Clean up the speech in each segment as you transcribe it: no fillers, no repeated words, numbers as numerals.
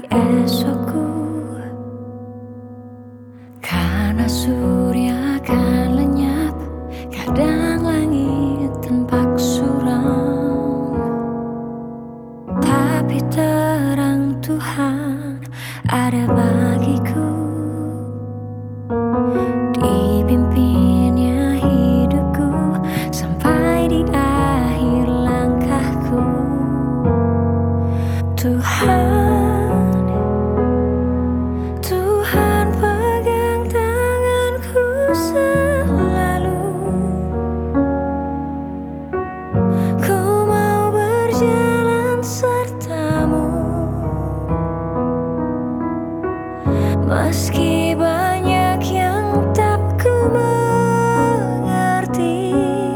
esokku, karena surya akan lenyap, kadang langit tampak suram, tapi terang Tuhan ada bagiku. Dipimpinnya hidupku sampai di akhir langkahku. Tuhan pegang tanganku selalu. Ku mau berjalan sertamu, meski banyak yang tak ku mengerti.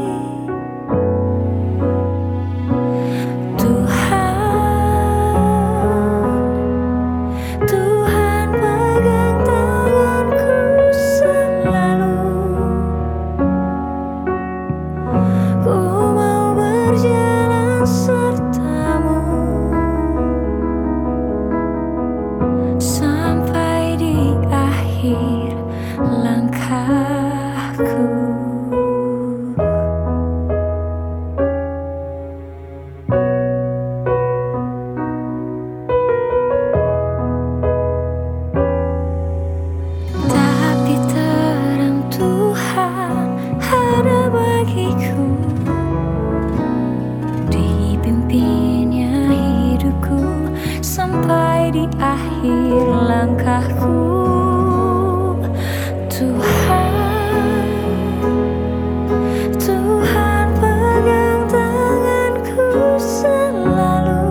Tuhan pegang tanganku selalu. Ku mau berjalan sertamu sampai di akhir langkahku. Tapi terang Tuhan ada bagiku. Dipimpinnya hidupku sampai di akhir langkahku. Tuhan pegang tanganku selalu.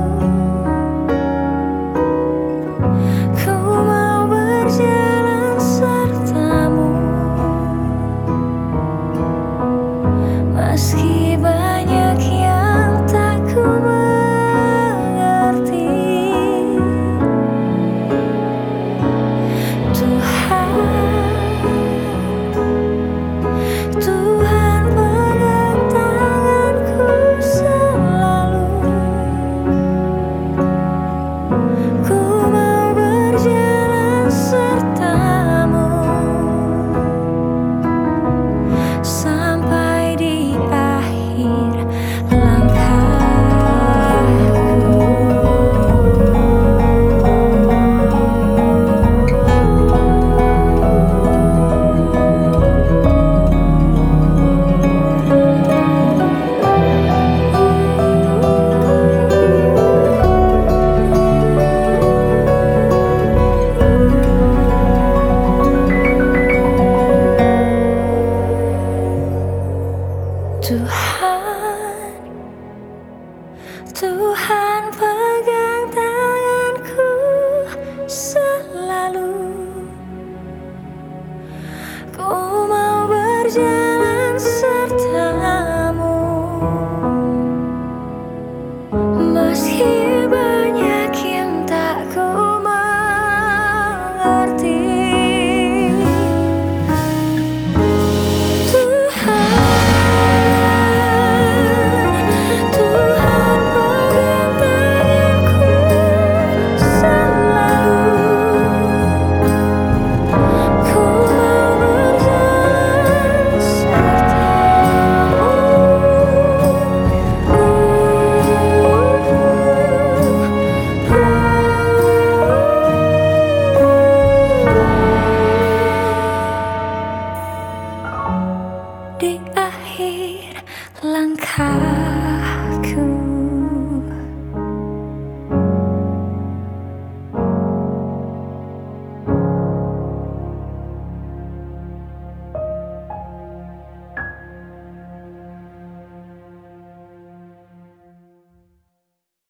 Ku mau berjalan sertamu, meski banyak yang tak ku mengerti. Tuhan pegang tanganku selalu. Ku mau berjalan sertamu sampai di akhir Tuhan